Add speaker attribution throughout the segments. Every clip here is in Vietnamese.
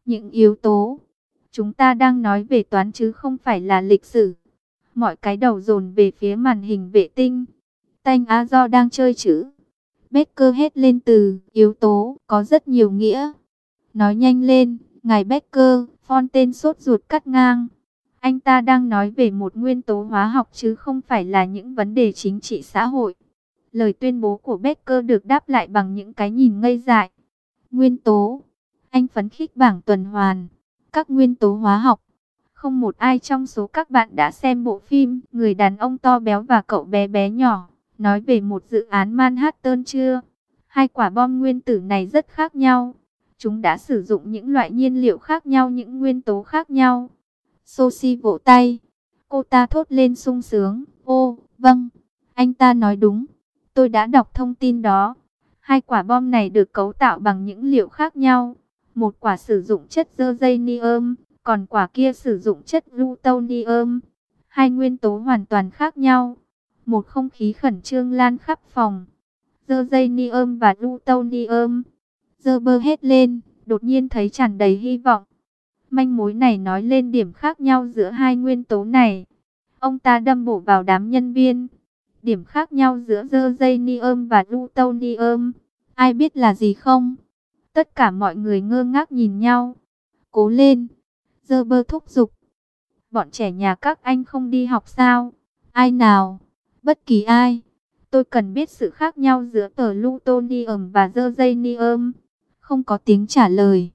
Speaker 1: những yếu tố. Chúng ta đang nói về toán chứ không phải là lịch sử. Mọi cái đầu dồn về phía màn hình vệ tinh. Tanh Á Do đang chơi chữ. Becker hét lên từ yếu tố có rất nhiều nghĩa. Nói nhanh lên, ngài Becker, Fontaine sốt ruột cắt ngang. Anh ta đang nói về một nguyên tố hóa học chứ không phải là những vấn đề chính trị xã hội. Lời tuyên bố của Becker được đáp lại bằng những cái nhìn ngây dại. Nguyên tố. Anh phấn khích bảng tuần hoàn. Các nguyên tố hóa học. Không một ai trong số các bạn đã xem bộ phim Người đàn ông to béo và cậu bé bé nhỏ, nói về một dự án Manhattan chưa? Hai quả bom nguyên tử này rất khác nhau. Chúng đã sử dụng những loại nhiên liệu khác nhau, những nguyên tố khác nhau. Sophie vỗ tay. Cô ta thốt lên sung sướng. Ô, vâng, anh ta nói đúng. Tôi đã đọc thông tin đó. Hai quả bom này được cấu tạo bằng những liệu khác nhau. Một quả sử dụng chất uranium, còn quả kia sử dụng chất plutonium. Hai nguyên tố hoàn toàn khác nhau. Một không khí khẩn trương lan khắp phòng. Uranium và plutonium. Gerber hét lên, đột nhiên thấy tràn đầy hy vọng. Manh mối này nói lên điểm khác nhau giữa hai nguyên tố này. Ông ta đâm bổ vào đám nhân viên. Điểm khác nhau giữa uranium và plutonium. Ai biết là gì không? Tất cả mọi người ngơ ngác nhìn nhau. Cố lên. Gerber thúc giục. Bọn trẻ nhà các anh không đi học sao? Ai nào? Bất kỳ ai. Tôi cần biết sự khác nhau giữa plutonium và uranium. Không có tiếng trả lời.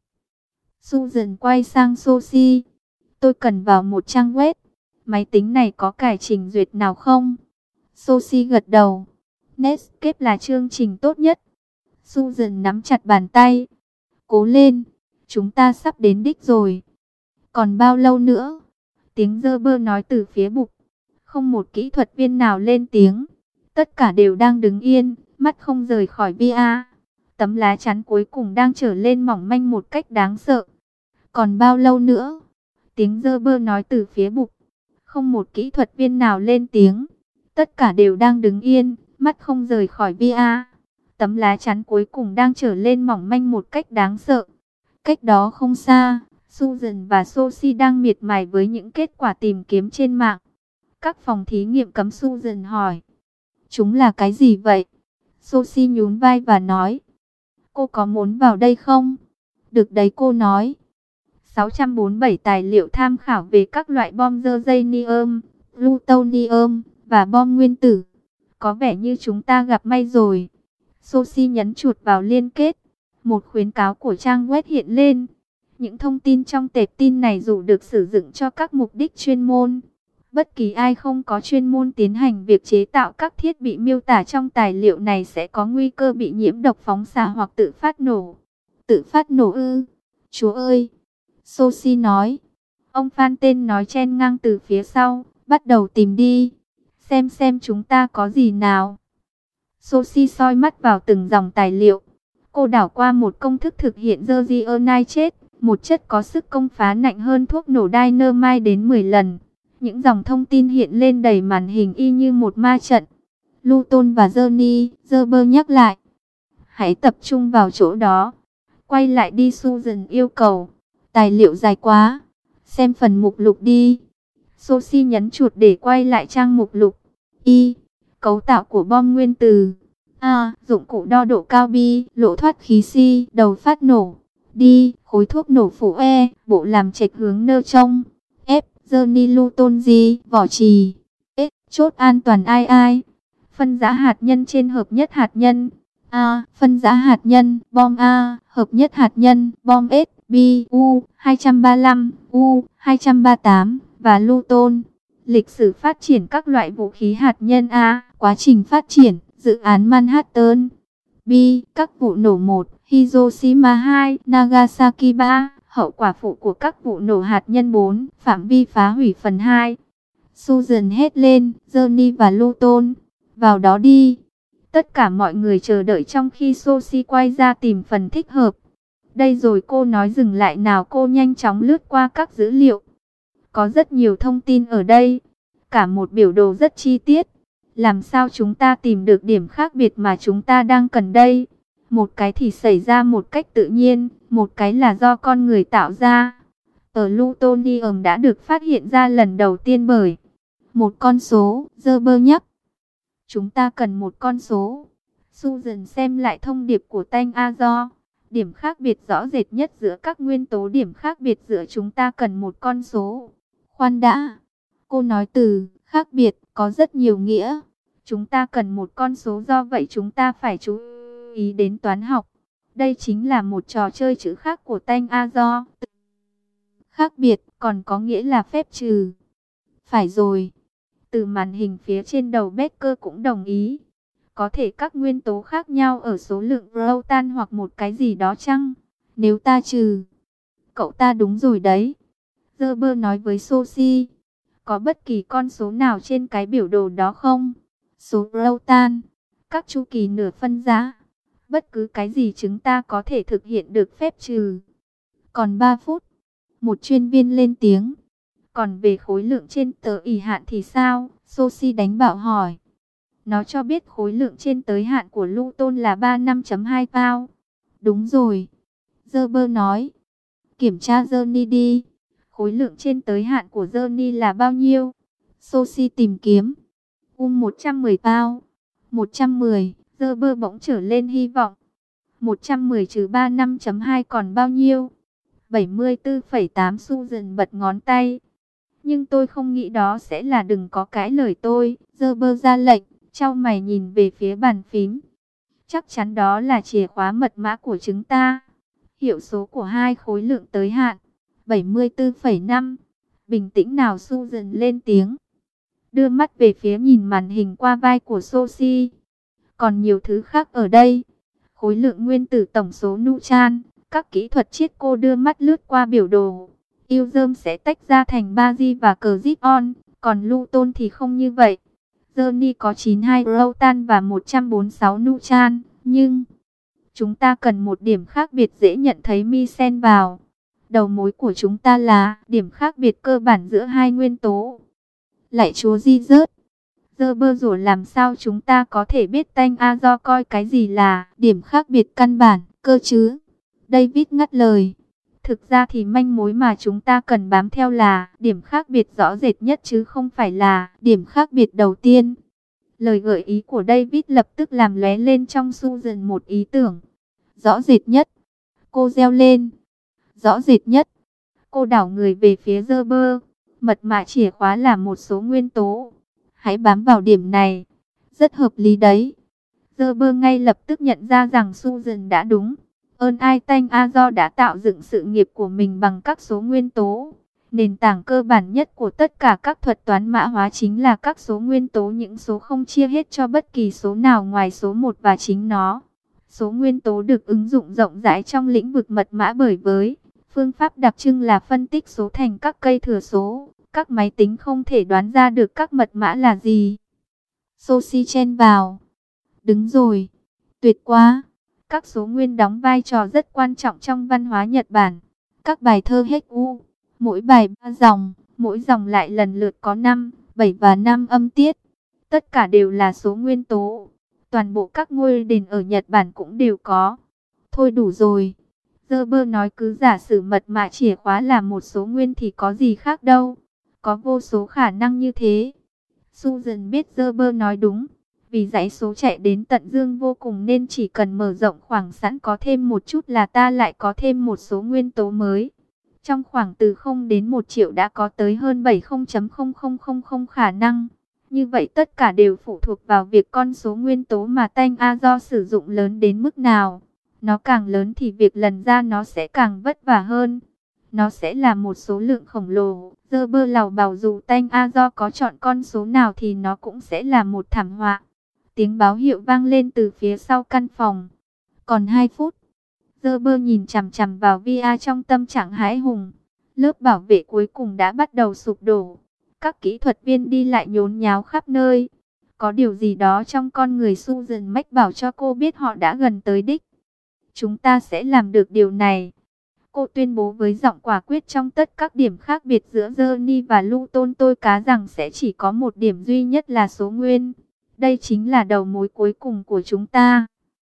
Speaker 1: Susan quay sang Sophie. Tôi cần vào một trang web. Máy tính này có cài trình duyệt nào không? Sophie gật đầu. Netscape là chương trình tốt nhất. Susan nắm chặt bàn tay. Cố lên. Chúng ta sắp đến đích rồi. Còn bao lâu nữa? Tiếng Gerber nói từ phía bục. Không một kỹ thuật viên nào lên tiếng. Tất cả đều đang đứng yên, mắt không rời khỏi VA. Tấm lá chắn cuối cùng đang trở lên mỏng manh một cách đáng sợ. Còn bao lâu nữa? Tiếng Gerber nói từ phía bục. Không một kỹ thuật viên nào lên tiếng. Tất cả đều đang đứng yên, mắt không rời khỏi VA. Tấm lá chắn cuối cùng đang trở lên mỏng manh một cách đáng sợ. Cách đó không xa, Susan và Sophie đang miệt mài với những kết quả tìm kiếm trên mạng. Các phòng thí nghiệm cấm. Susan hỏi. Chúng là cái gì vậy? Sophie nhún vai và nói. Cô có muốn vào đây không? Được đấy, cô nói. 647 tài liệu tham khảo về các loại bom uranium, plutonium và bom nguyên tử. Có vẻ như chúng ta gặp may rồi. Sophie nhấn chuột vào liên kết. Một khuyến cáo của trang web hiện lên. Những thông tin trong tệp tin này dù được sử dụng cho các mục đích chuyên môn, bất kỳ ai không có chuyên môn tiến hành việc chế tạo các thiết bị miêu tả trong tài liệu này sẽ có nguy cơ bị nhiễm độc phóng xạ hoặc tự phát nổ. Tự phát nổ ư? Chúa ơi! Sophie nói. Ông Fontaine nói chen ngang từ phía sau. Bắt đầu tìm đi. Xem chúng ta có gì nào. Sophie soi mắt vào từng dòng tài liệu. Cô đảo qua một công thức thực hiện Zerionite, một chất có sức công phá mạnh hơn thuốc nổ dynamite đến 10 lần. Những dòng thông tin hiện lên đầy màn hình y như một ma trận. Luton và Johnny, Gerber nhắc lại. Hãy tập trung vào chỗ đó. Quay lại đi, Susan yêu cầu. Tài liệu dài quá. Xem phần mục lục đi. Sophie nhấn chuột để quay lại trang mục lục. Y. Cấu tạo của bom nguyên tử. A. Dụng cụ đo độ cao. B. Lỗ thoát khí. C. Đầu phát nổ. D. Khối thuốc nổ phụ. E. Bộ làm chệch hướng nơ trông. F. Johnny Luton. G. Vỏ trì. S. Chốt an toàn. Ai. Phân rã hạt nhân trên hợp nhất hạt nhân. A. Phân rã hạt nhân. Bom A. Hợp nhất hạt nhân. Bom S. B. U. 235. U. 238. Và Luton. Lịch sử phát triển các loại vũ khí hạt nhân. A. Quá trình phát triển. Dự án Manhattan. B. Các vụ nổ 1. Hiroshima 2. Nagasaki 3. Hậu quả phụ của các vụ nổ hạt nhân. 4. Phạm vi phá hủy phần 2. Susan hét lên. Johnny và Luton. Vào đó đi. Tất cả mọi người chờ đợi trong khi Sophie quay ra tìm phần thích hợp. Đây rồi, cô nói. Dừng lại nào. Cô nhanh chóng lướt qua các dữ liệu. Có rất nhiều thông tin ở đây. Cả một biểu đồ rất chi tiết. Làm sao chúng ta tìm được điểm khác biệt mà chúng ta đang cần đây? Một cái thì xảy ra một cách tự nhiên, một cái là do con người tạo ra. Plutonium đã được phát hiện ra lần đầu tiên bởi một con số, Gerber nhắc. Chúng ta cần một con số. Susan xem lại thông điệp của Tanh Azor. Điểm khác biệt rõ rệt nhất giữa các nguyên tố, điểm khác biệt giữa chúng ta cần một con số. Khoan đã. Cô nói từ khác biệt có rất nhiều nghĩa. Chúng ta cần một con số, do vậy chúng ta phải chú ý đến toán học. Đây chính là một trò chơi chữ khác của Tanh Azor. Khác biệt còn có nghĩa là phép trừ. Phải rồi. Từ màn hình phía trên đầu Becker cũng đồng ý. Có thể các nguyên tố khác nhau ở số lượng proton hoặc một cái gì đó chăng? Nếu ta trừ. Cậu ta đúng rồi đấy. Gerber nói với Sophie. Có bất kỳ con số nào trên cái biểu đồ đó không? Số proton, các chu kỳ nửa phân giá. Bất cứ cái gì chúng ta có thể thực hiện được phép trừ. Còn 3 phút. Một chuyên viên lên tiếng. Còn về khối lượng trên tờ ỷ hạn thì sao? Sophie đánh bảo hỏi. Nó cho biết khối lượng trên tới hạn của Luton là 35.2 pound. Đúng rồi. Gerber nói. Kiểm tra Journey đi. Khối lượng trên tới hạn của Journey là bao nhiêu? Sophie tìm kiếm. 110 pound. 110. Gerber bỗng trở lên hy vọng. 110 trừ 35.2 còn bao nhiêu? 74,8. Susan bật ngón tay. Nhưng tôi không nghĩ đó sẽ là, đừng có cãi lời tôi. Gerber ra lệnh, chau mày nhìn về phía bàn phím. Chắc chắn đó là chìa khóa mật mã của chúng ta. Hiệu số của hai khối lượng tới hạn. 74,5. Bình tĩnh nào, Susan lên tiếng. Đưa mắt về phía nhìn màn hình qua vai của Sophie. Còn nhiều thứ khác ở đây. Khối lượng nguyên tử, tổng số neutron, các kỹ thuật chiết. Cô đưa mắt lướt qua biểu đồ. Ion sẽ tách ra thành Barry và Krypton, còn Luton thì không như vậy. Journey có 92 proton và 146 neutron, nhưng chúng ta cần một điểm khác biệt dễ nhận thấy mi xen vào. Đầu mối của chúng ta là điểm khác biệt cơ bản giữa hai nguyên tố. Lạy chúa Jesus, Gerber rồi làm sao chúng ta có thể biết Tanh Azor coi cái gì là điểm khác biệt căn bản, cơ chứ? David ngắt lời. Thực ra thì manh mối mà chúng ta cần bám theo là điểm khác biệt rõ rệt nhất chứ không phải là điểm khác biệt đầu tiên. Lời gợi ý của David lập tức làm lóe lên trong Susan một ý tưởng. Rõ rệt nhất. Cô reo lên. Rõ rệt nhất. Cô đảo người về phía Gerber. Mật mã chìa khóa là một số nguyên tố. Hãy bám vào điểm này. Rất hợp lý đấy. Gerber ngay lập tức nhận ra rằng Susan đã đúng. Ơn ai Tanh Azor đã tạo dựng sự nghiệp của mình bằng các số nguyên tố. Nền tảng cơ bản nhất của tất cả các thuật toán mã hóa chính là các số nguyên tố, những số không chia hết cho bất kỳ số nào ngoài số 1 và chính nó. Số nguyên tố được ứng dụng rộng rãi trong lĩnh vực mật mã bởi với phương pháp đặc trưng là phân tích số thành các cây thừa số. Các máy tính không thể đoán ra được các mật mã là gì. Sophie chen vào. Đứng rồi. Tuyệt quá. Các số nguyên đóng vai trò rất quan trọng trong văn hóa Nhật Bản. Các bài thơ Haiku, mỗi bài 3 dòng, mỗi dòng lại lần lượt có 5, 7 và 5 âm tiết. Tất cả đều là số nguyên tố. Toàn bộ các ngôi đền ở Nhật Bản cũng đều có. Thôi đủ rồi. Gerber nói cứ giả sử mật mã chìa khóa là một số nguyên thì có gì khác đâu. Có vô số khả năng như thế. Susan biết Gerber nói đúng. Vì dãy số chạy đến tận dương vô cùng nên chỉ cần mở rộng khoảng sẵn có thêm một chút là ta lại có thêm một số nguyên tố mới. Trong khoảng từ 0 đến 1 triệu đã có tới hơn 70,0000 khả năng. Như vậy tất cả đều phụ thuộc vào việc con số nguyên tố mà Tanh Azor sử dụng lớn đến mức nào. Nó càng lớn thì việc lần ra nó sẽ càng vất vả hơn. Nó sẽ là một số lượng khổng lồ. Gerber lào bảo dù Tanh Azor có chọn con số nào thì nó cũng sẽ là một thảm họa. Tiếng báo hiệu vang lên từ phía sau căn phòng. Còn 2 phút. Gerber nhìn chằm chằm vào VR trong tâm trạng hãi hùng. Lớp bảo vệ cuối cùng đã bắt đầu sụp đổ. Các kỹ thuật viên đi lại nhốn nháo khắp nơi. Có điều gì đó trong con người Susan mách bảo cho cô biết họ đã gần tới đích. Chúng ta sẽ làm được điều này. Cô tuyên bố với giọng quả quyết. Trong tất các điểm khác biệt giữa Journey và Luton tôi cá rằng sẽ chỉ có một điểm duy nhất là số nguyên. Đây chính là đầu mối cuối cùng của chúng ta.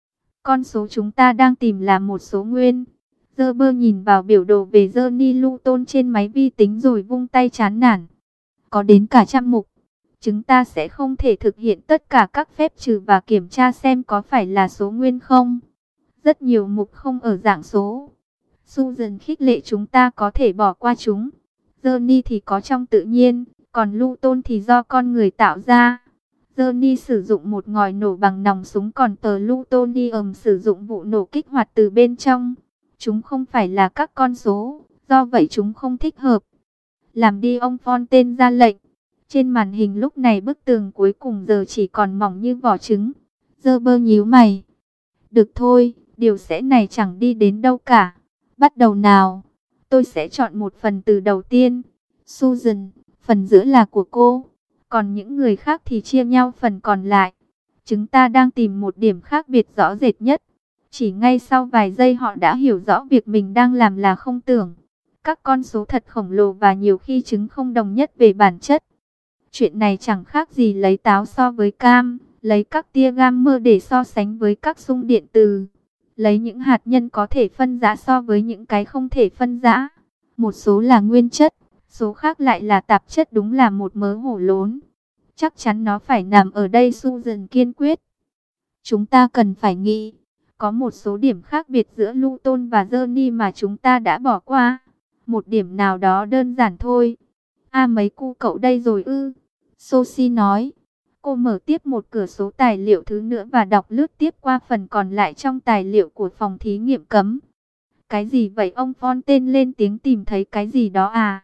Speaker 1: Con số chúng ta đang tìm là một số nguyên. Gerber nhìn vào biểu đồ về Johnny Luton trên máy vi tính rồi vung tay chán nản. Có đến cả trăm mục. Chúng ta sẽ không thể thực hiện tất cả các phép trừ và kiểm tra xem có phải là số nguyên không. Rất nhiều mục không ở dạng số. Susan khích lệ chúng ta có thể bỏ qua chúng. Johnny thì có trong tự nhiên, còn Luton thì do con người tạo ra. Johnny sử dụng một ngòi nổ bằng nòng súng, còn tờ Plutonium sử dụng vụ nổ kích hoạt từ bên trong. Chúng không phải là các con số, do vậy chúng không thích hợp. Làm đi, ông Fontaine ra lệnh. Trên màn hình lúc này bức tường cuối cùng giờ chỉ còn mỏng như vỏ trứng. Gerber nhíu mày. Được thôi, điều sẽ này chẳng đi đến đâu cả. Bắt đầu nào. Tôi sẽ chọn một phần từ đầu tiên. Susan, phần giữa là của cô. Còn những người khác thì chia nhau phần còn lại. Chúng ta đang tìm một điểm khác biệt rõ rệt nhất. Chỉ ngay sau vài giây họ đã hiểu rõ việc mình đang làm là không tưởng. Các con số thật khổng lồ và nhiều khi chúng không đồng nhất về bản chất. Chuyện này chẳng khác gì lấy táo so với cam, lấy các tia gamma để so sánh với các xung điện từ. Lấy những hạt nhân có thể phân rã so với những cái không thể phân rã. Một số là nguyên chất, số khác lại là tạp chất, đúng là một mớ hổ lốn. Chắc chắn nó phải nằm ở đây, Susan kiên quyết. Chúng ta cần phải nghĩ. Có một số điểm khác biệt giữa Luton và Johnny mà chúng ta đã bỏ qua. Một điểm nào đó đơn giản thôi. Mấy cu cậu đây rồi ư? Sophie nói. Cô mở tiếp một cửa sổ tài liệu thứ nữa và đọc lướt tiếp qua phần còn lại trong tài liệu của phòng thí nghiệm cấm. Cái gì vậy? Ông Fontaine lên tiếng. Tìm thấy cái gì đó à?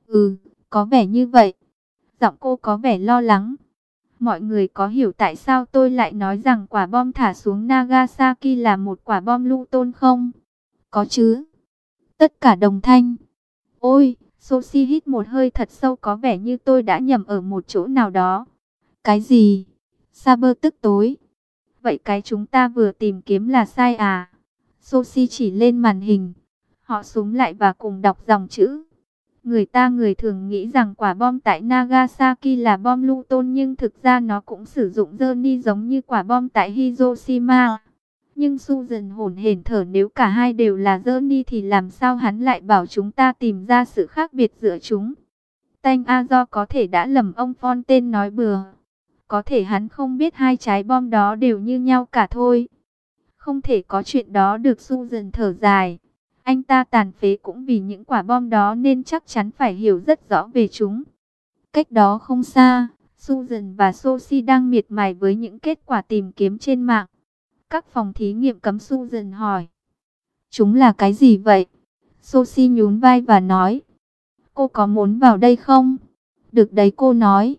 Speaker 1: Có vẻ như vậy. Giọng cô có vẻ lo lắng. Mọi người có hiểu tại sao tôi lại nói rằng quả bom thả xuống Nagasaki là một quả bom Luton không? Có chứ. Tất cả đồng thanh. Ôi, Sophie hít một hơi thật sâu, có vẻ như tôi đã nhầm ở một chỗ nào đó. Cái gì? Saber tức tối. Vậy cái chúng ta vừa tìm kiếm là sai à? Sophie chỉ lên màn hình. Họ xúm lại và cùng đọc dòng chữ. Người thường nghĩ rằng quả bom tại Nagasaki là bom Luton, nhưng thực ra nó cũng sử dụng Johnny giống như quả bom tại Hiroshima. Nhưng Susan hổn hển thở, nếu cả hai đều là Johnny thì làm sao hắn lại bảo chúng ta tìm ra sự khác biệt giữa chúng? Tanh Azo có thể đã lầm, ông Fontaine nói bừa. Có thể hắn không biết hai trái bom đó đều như nhau cả thôi. Không thể có chuyện đó được, Susan thở dài. Anh ta tàn phế cũng vì những quả bom đó nên chắc chắn phải hiểu rất rõ về chúng. Cách đó không xa, Susan và Sophie đang miệt mài với những kết quả tìm kiếm trên mạng. Các phòng thí nghiệm cấm, Susan hỏi. Chúng là cái gì vậy? Sophie nhún vai và nói. Cô có muốn vào đây không? Được đấy, cô nói.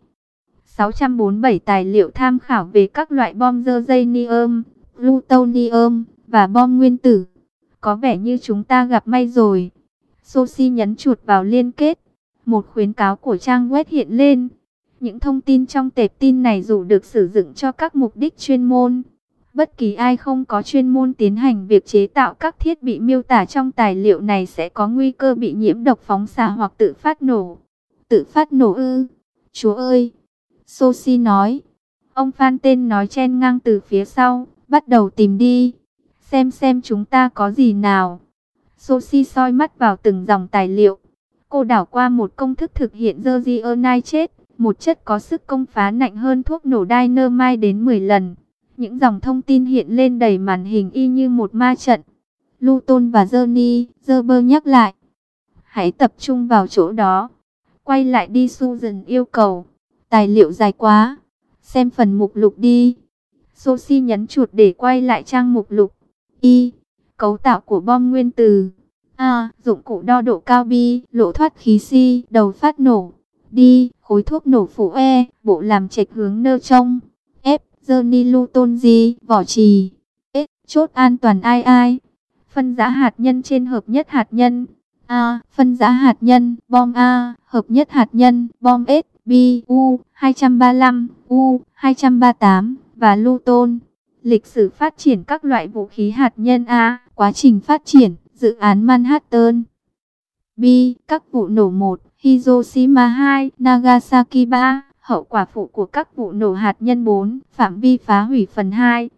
Speaker 1: 647 tài liệu tham khảo về các loại bom uranium, plutonium và bom nguyên tử. Có vẻ như chúng ta gặp may rồi. Sophie nhấn chuột vào liên kết. Một khuyến cáo của trang web hiện lên. Những thông tin trong tệp tin này dù được sử dụng cho các mục đích chuyên môn, bất kỳ ai không có chuyên môn tiến hành việc chế tạo các thiết bị miêu tả trong tài liệu này sẽ có nguy cơ bị nhiễm độc phóng xạ hoặc tự phát nổ. Tự phát nổ ư? Chúa ơi! Sophie nói. Ông Fontaine nói chen ngang từ phía sau. Bắt đầu tìm đi. Xem chúng ta có gì nào. Sophie soi mắt vào từng dòng tài liệu. Cô đảo qua một công thức thực hiện Zerionite, một chất có sức công phá mạnh hơn thuốc nổ dynamite đến 10 lần. Những dòng thông tin hiện lên đầy màn hình y như một ma trận. Luton và Johnny, Gerber nhắc lại. Hãy tập trung vào chỗ đó. Quay lại đi, Susan yêu cầu. Tài liệu dài quá. Xem phần mục lục đi. Sophie nhấn chuột để quay lại trang mục lục. Y. Cấu tạo của bom nguyên tử. A. Dụng cụ đo độ cao. B. Lỗ thoát khí. C. Đầu phát nổ. D. Khối thuốc nổ phụ. E. Bộ làm chệch hướng nơ trông. F. Johnny Luton. G. Vỏ trì. S. Chốt an toàn. Ai. Phân rã hạt nhân trên hợp nhất hạt nhân. A. Phân rã hạt nhân. Bom A. Hợp nhất hạt nhân. Bom S. B. U. 235. U. 238. Và Luton. Lịch sử phát triển các loại vũ khí hạt nhân. A. Quá trình phát triển, dự án Manhattan. B. Các vụ nổ 1, Hiroshima 2, Nagasaki 3, hậu quả phụ của các vụ nổ hạt nhân 4, phạm vi phá hủy phần 2.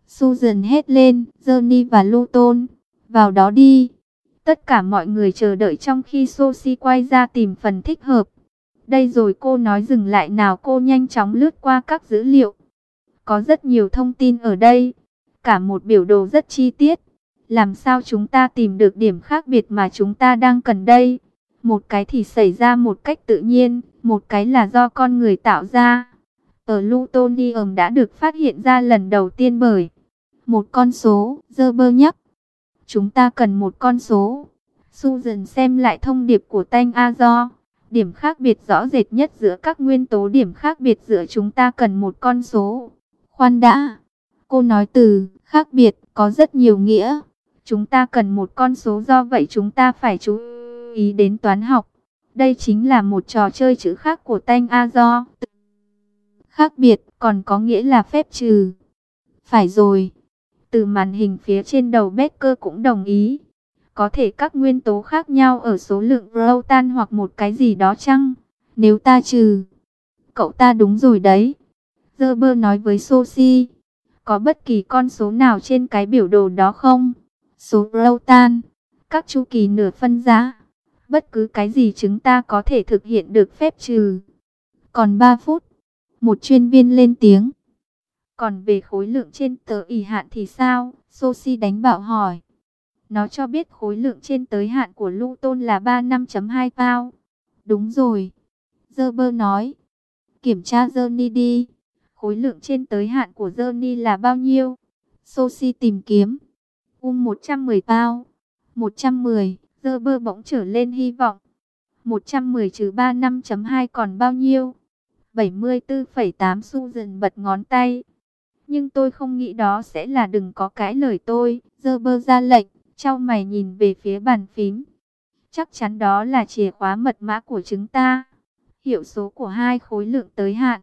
Speaker 1: Susan hét lên, Johnny và Luton, vào đó đi. Tất cả mọi người chờ đợi trong khi Sophie quay ra tìm phần thích hợp. Đây rồi cô nói dừng lại nào, cô nhanh chóng lướt qua các dữ liệu. Có rất nhiều thông tin ở đây, cả một biểu đồ rất chi tiết. Làm sao chúng ta tìm được điểm khác biệt mà chúng ta đang cần đây? Một cái thì xảy ra một cách tự nhiên, một cái là do con người tạo ra. Ở Plutonium đã được phát hiện ra lần đầu tiên bởi một con số, Gerber nhắc. Chúng ta cần một con số. Susan xem lại thông điệp của Tanh Azor. Điểm khác biệt rõ rệt nhất giữa các nguyên tố, điểm khác biệt giữa chúng ta cần một con số. Khoan đã. Cô nói từ khác biệt có rất nhiều nghĩa. Chúng ta cần một con số, do vậy chúng ta phải chú ý đến toán học. Đây chính là một trò chơi chữ khác của Tanh Azor. Khác biệt còn có nghĩa là phép trừ. Phải rồi. Từ màn hình phía trên đầu Becker cũng đồng ý. Có thể các nguyên tố khác nhau ở số lượng proton hoặc một cái gì đó chăng? Nếu ta trừ. Cậu ta đúng rồi đấy. Gerber nói với Sophie. Có bất kỳ con số nào trên cái biểu đồ đó không? Số proton, các chu kỳ nửa phân giá. Bất cứ cái gì chúng ta có thể thực hiện được phép trừ. Còn 3 phút. Một chuyên viên lên tiếng. Còn về khối lượng trên tờ ỷ hạn thì sao? Sophie đánh bảo hỏi. Nó cho biết khối lượng trên tới hạn của Luton là 35.2 pound. Đúng rồi. Gerber nói. Kiểm tra Johnny đi. Khối lượng trên tới hạn của Johnny là bao nhiêu? Sophie tìm kiếm. 110 pound. 110. Gerber bỗng trở lên hy vọng. 110 trừ 35.2 còn bao nhiêu? 74,8. Susan bật ngón tay. Nhưng tôi không nghĩ đó sẽ là, đừng có cãi lời tôi. Gerber ra lệnh, chau mày nhìn về phía bàn phím. Chắc chắn đó là chìa khóa mật mã của chúng ta. Hiệu số của hai khối lượng tới hạn.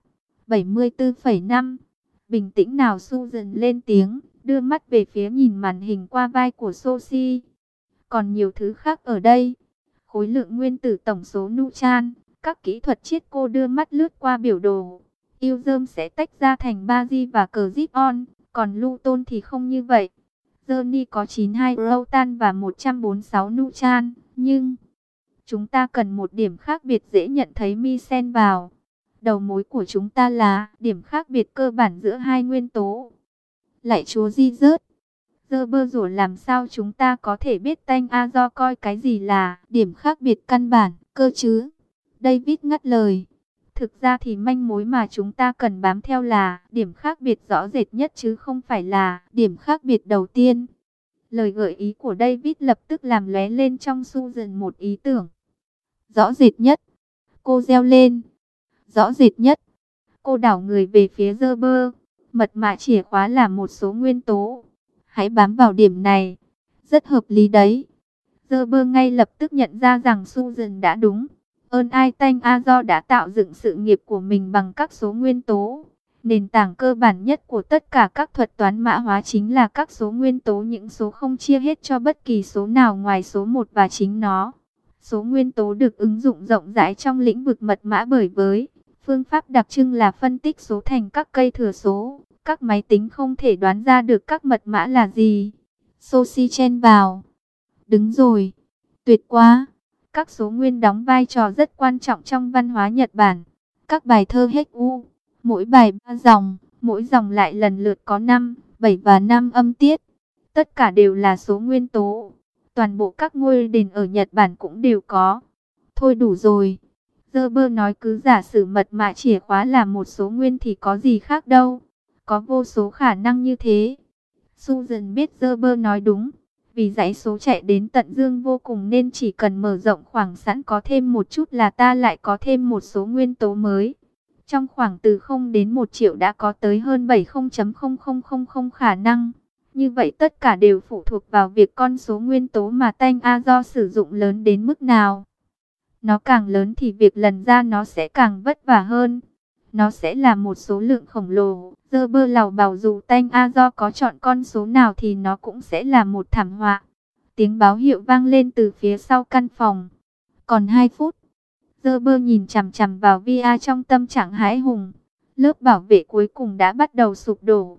Speaker 1: 74,5. Bình tĩnh nào, Susan lên tiếng, đưa mắt về phía nhìn màn hình qua vai của Sophie. Còn nhiều thứ khác ở đây. Khối lượng nguyên tử, tổng số neutron, các kỹ thuật chiết, cô đưa mắt lướt qua biểu đồ. Ion sẽ tách ra thành Bargi và Krypton, còn Luton thì không như vậy. Johnny có 92 proton và 146 neutron, nhưng chúng ta cần một điểm khác biệt dễ nhận thấy mi xen vào. Đầu mối của chúng ta là điểm khác biệt cơ bản giữa hai nguyên tố. Lạy Chúa Jesus, Gerber rồi làm sao chúng ta có thể biết Tanh Azor coi cái gì là điểm khác biệt căn bản cơ chứ? David ngắt lời. Thực ra thì manh mối mà chúng ta cần bám theo là điểm khác biệt rõ rệt nhất chứ không phải là điểm khác biệt đầu tiên. Lời gợi ý của David lập tức làm lóe lên trong Susan một ý tưởng. Rõ rệt nhất. Cô reo lên. Rõ rệt nhất. Cô đảo người về phía Gerber. Mật mã chìa khóa là một số nguyên tố. Hãy bám vào điểm này. Rất hợp lý đấy. Gerber ngay lập tức nhận ra rằng Susan đã đúng. Ơn ai Tanh Azor đã tạo dựng sự nghiệp của mình bằng các số nguyên tố. Nền tảng cơ bản nhất của tất cả các thuật toán mã hóa chính là các số nguyên tố, những số không chia hết cho bất kỳ số nào ngoài số 1 và chính nó. Số nguyên tố được ứng dụng rộng rãi trong lĩnh vực mật mã bởi với phương pháp đặc trưng là phân tích số thành các cây thừa số. Các máy tính không thể đoán ra được các mật mã là gì. Sophie chen vào. Đứng rồi. Tuyệt quá. Các số nguyên đóng vai trò rất quan trọng trong văn hóa Nhật Bản. Các bài thơ Haiku, mỗi bài 3 dòng, mỗi dòng lại lần lượt có 5, 7 và 5 âm tiết. Tất cả đều là số nguyên tố. Toàn bộ các ngôi đền ở Nhật Bản cũng đều có. Thôi đủ rồi. Gerber nói cứ giả sử mật mã chìa khóa là một số nguyên thì có gì khác đâu. Có vô số khả năng như thế. Susan biết Gerber nói đúng. Vì dãy số chạy đến tận dương vô cùng nên chỉ cần mở rộng khoảng sẵn có thêm một chút là ta lại có thêm một số nguyên tố mới. Trong khoảng từ 0 đến 1 triệu đã có tới hơn 70,0000 khả năng. Như vậy tất cả đều phụ thuộc vào việc con số nguyên tố mà Tanh Azor sử dụng lớn đến mức nào. Nó càng lớn thì việc lần ra nó sẽ càng vất vả hơn. Nó sẽ là một số lượng khổng lồ. Gerber lào bảo dù Tanh Azor có chọn con số nào thì nó cũng sẽ là một thảm họa. Tiếng báo hiệu vang lên từ phía sau căn phòng. Còn 2 phút. Gerber nhìn chằm chằm vào VR trong tâm trạng hãi hùng. Lớp bảo vệ cuối cùng đã bắt đầu sụp đổ.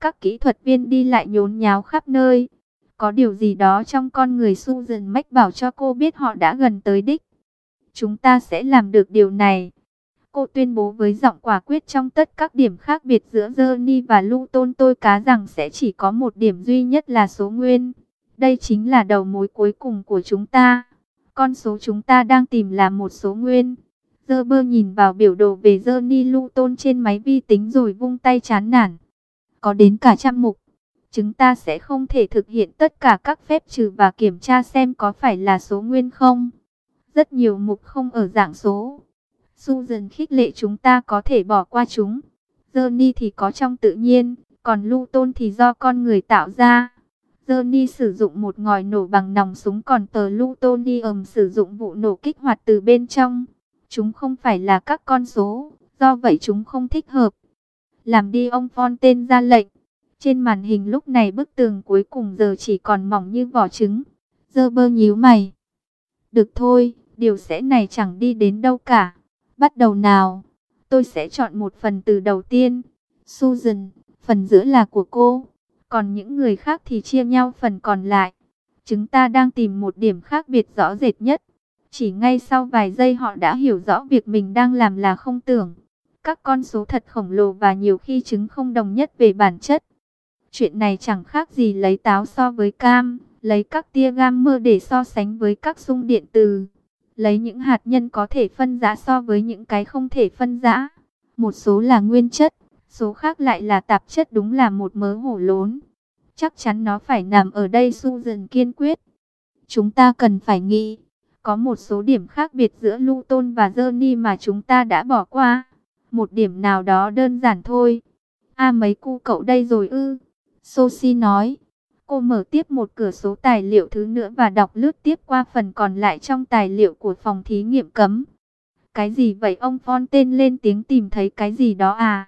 Speaker 1: các kỹ thuật viên đi lại nhốn nháo khắp nơi. Có điều gì đó trong con người Susan mách bảo cho cô biết họ đã gần tới đích. Chúng ta sẽ làm được điều này. Cô tuyên bố với giọng quả quyết trong tất các điểm khác biệt giữa Johnny và Luton. Tôi cá rằng sẽ chỉ có một điểm duy nhất là số nguyên. Đây chính là đầu mối cuối cùng của chúng ta. Con số chúng ta đang tìm là một số nguyên. Gerber nhìn vào biểu đồ về Johnny Luton trên máy vi tính rồi vung tay chán nản. Có đến cả trăm mục. Chúng ta sẽ không thể thực hiện tất cả các phép trừ và kiểm tra xem có phải là số nguyên không. Rất nhiều mục không ở dạng số. Susan khích lệ chúng ta có thể bỏ qua chúng. Johnny thì có trong tự nhiên, còn Luton thì do con người tạo ra. Johnny sử dụng một ngòi nổ bằng nòng súng, còn tờ Plutonium sử dụng vụ nổ kích hoạt từ bên trong. Chúng không phải là các con số, do vậy chúng không thích hợp. Làm đi, ông Fontaine ra lệnh. Trên màn hình lúc này bức tường cuối cùng giờ chỉ còn mỏng như vỏ trứng. Gerber nhíu mày. Được thôi, điều sẽ này chẳng đi đến đâu cả. Bắt đầu nào. Tôi sẽ chọn một phần từ đầu tiên. Susan, phần giữa là của cô. Còn những người khác thì chia nhau phần còn lại. Chúng ta đang tìm một điểm khác biệt rõ rệt nhất. Chỉ ngay sau vài giây họ đã hiểu rõ việc mình đang làm là không tưởng. Các con số thật khổng lồ và nhiều khi chúng không đồng nhất về bản chất. Chuyện này chẳng khác gì lấy táo so với cam, lấy các tia gamma để so sánh với các xung điện từ, lấy những hạt nhân có thể phân rã so với những cái không thể phân rã. Một số là nguyên chất, số khác lại là tạp chất, đúng là một mớ hổ lốn. Chắc chắn nó phải nằm ở đây, Susan kiên quyết. Chúng ta cần phải nghĩ, có một số điểm khác biệt giữa Luton và Johnny mà chúng ta đã bỏ qua. Một điểm nào đó đơn giản thôi. Mấy cu cậu đây rồi ư? Sophie nói. Cô mở tiếp một cửa sổ tài liệu thứ nữa và đọc lướt tiếp qua phần còn lại trong tài liệu của phòng thí nghiệm cấm. Cái gì vậy? Ông Fontaine lên tiếng. Tìm thấy cái gì đó à?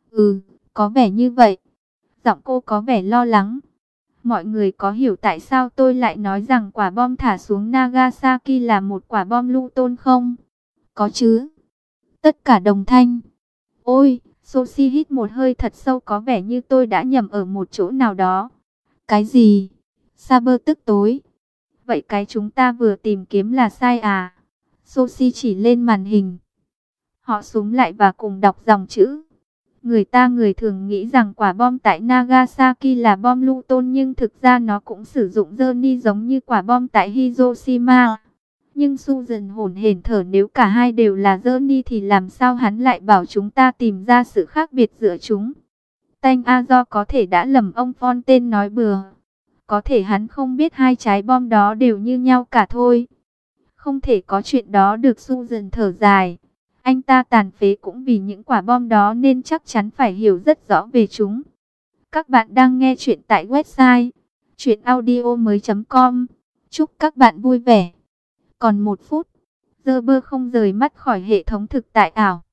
Speaker 1: Có vẻ như vậy. Giọng cô có vẻ lo lắng. Mọi người có hiểu tại sao tôi lại nói rằng quả bom thả xuống Nagasaki là một quả bom Luton không? Có chứ. Tất cả đồng thanh. Ôi, Sophie hít một hơi thật sâu, có vẻ như tôi đã nhầm ở một chỗ nào đó. Cái gì? Saber tức tối. Vậy cái chúng ta vừa tìm kiếm là sai à? Sophie chỉ lên màn hình. Họ xúm lại và cùng đọc dòng chữ. Người thường nghĩ rằng quả bom tại Nagasaki là bom Luton, nhưng thực ra nó cũng sử dụng Johnny giống như quả bom tại Hiroshima. Nhưng Susan hổn hển thở, nếu cả hai đều là Johnny thì làm sao hắn lại bảo chúng ta tìm ra sự khác biệt giữa chúng? Tanh do có thể đã lầm, ông Fontaine nói bừa. Có thể hắn không biết hai trái bom đó đều như nhau cả thôi. Không thể có chuyện đó được, Susan thở dài. Anh ta tàn phế cũng vì những quả bom đó nên chắc chắn phải hiểu rất rõ về chúng. Các bạn đang nghe chuyện tại website chuyenaudio.com. Chúc các bạn vui vẻ. Còn 1 phút, Gerber không rời mắt khỏi hệ thống thực tại ảo.